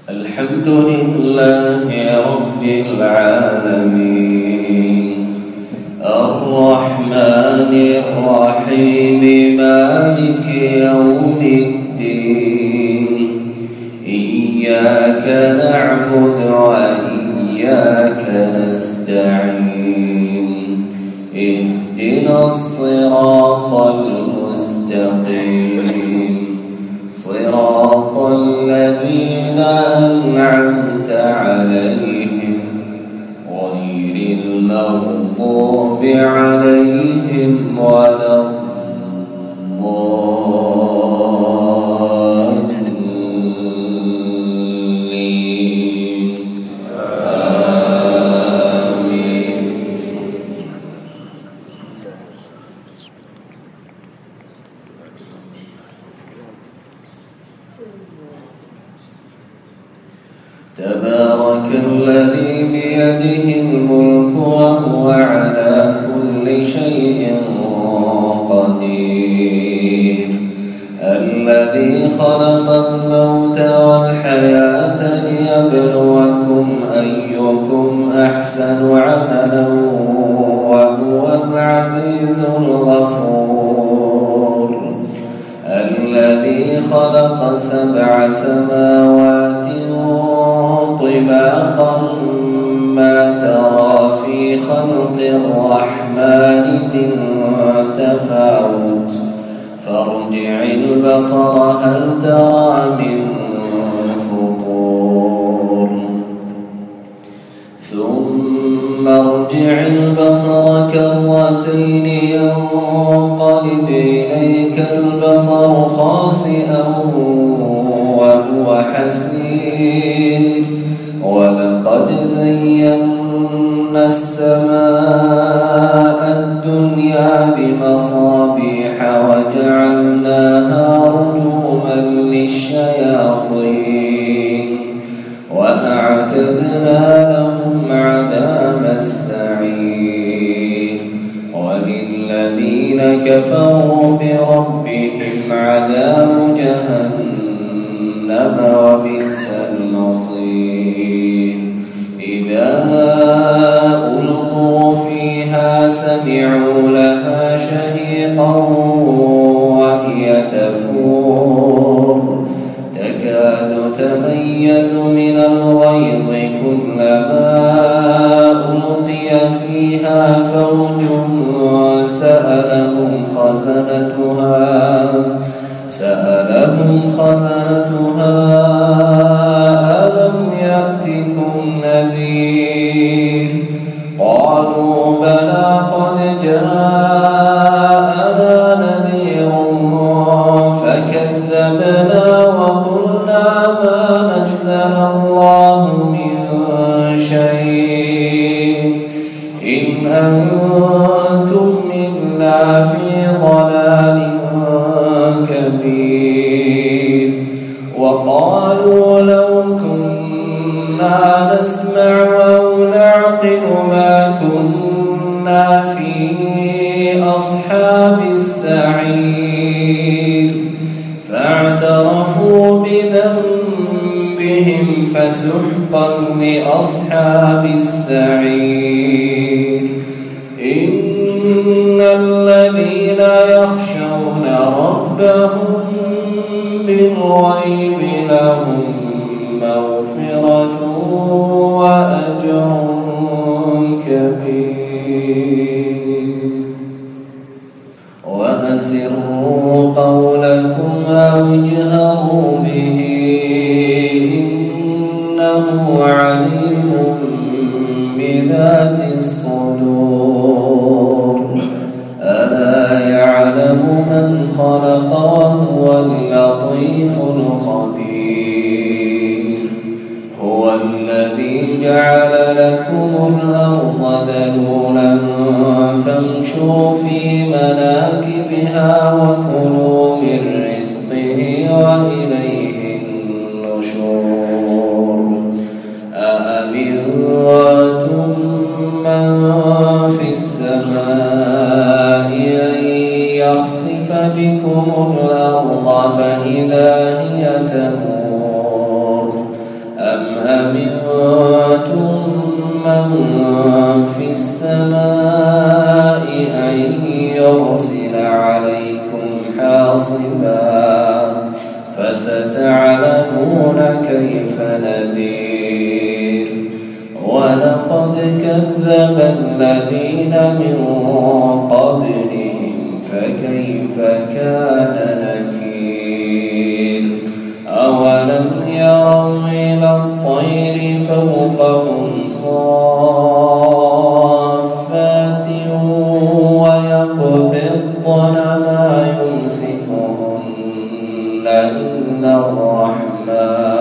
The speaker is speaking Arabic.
الحمد لله رب العالمين الرحمن الرحيم مالك يوم الدين إياك نعبد وإياك نستعين اهدنا الصراط المستقيم صراط الذين أنعمت عليهم غير المغضوب عليهم ولا الضالين آمين. تبارك الذي بيده الملك وهو على كل شيء قدير الذي خلق الموت والحياة ليبلوكم أيكم أحسن عملا وهو العزيز الغفور الذي خلق 7 سماوات طباقا ما ترى في خلق الرحمن من تفاوت فارجع البصر هل ترى من فطور ثم ارجع البصر كرتين ينقلب إليك البصر خاسئا وهو حسير ولقد زينا السماء الدنيا بمصابيح وجعلناها رجوما للشياطين وأعتدنا لهم عذاب السعير وللذين كفروا بربهم عذاب جهنم وبئس المصير إذا ألقوا فيها سمعوا لها شهيقا وهي تفور تكاد تميز من الغيظ كلما ألقي فيها فوج سألهم خزنتها ألم يأتكم نذير قالوا بلى قد جاءنا نذير فكذبنا وقلنا ما نزل الله من شيء إن أنتم إلا في ضلال كبير وقالوا لو كنا نسمع أو نعقل ما كنا في أصحاب السعير فاعترفوا بذنبهم فسحقا لأصحاب السعير إن الذين يخشون ربهم بالغيب لهم مغفرة وأجر كبير وأسروا قولكم أو اجهروا به إنه عليم بذات الصدور ألا يعلم من خلق وهو اللطيف الخبير هو الذي جعل لكم الأرض ذلولا فامشوا في مناكبها وكلوا من رزقه وإليه النشور أأمنتم من في السماء أن يخسف بكم الأرض فإذا هي تمور فستعلمون كيف نذير ولقد كذب الذين من قبلهم فكيف كان نكير أولم يروا إلى الطير فوقهم صافات ويقبضن ما يمسكهن إلا الرحمن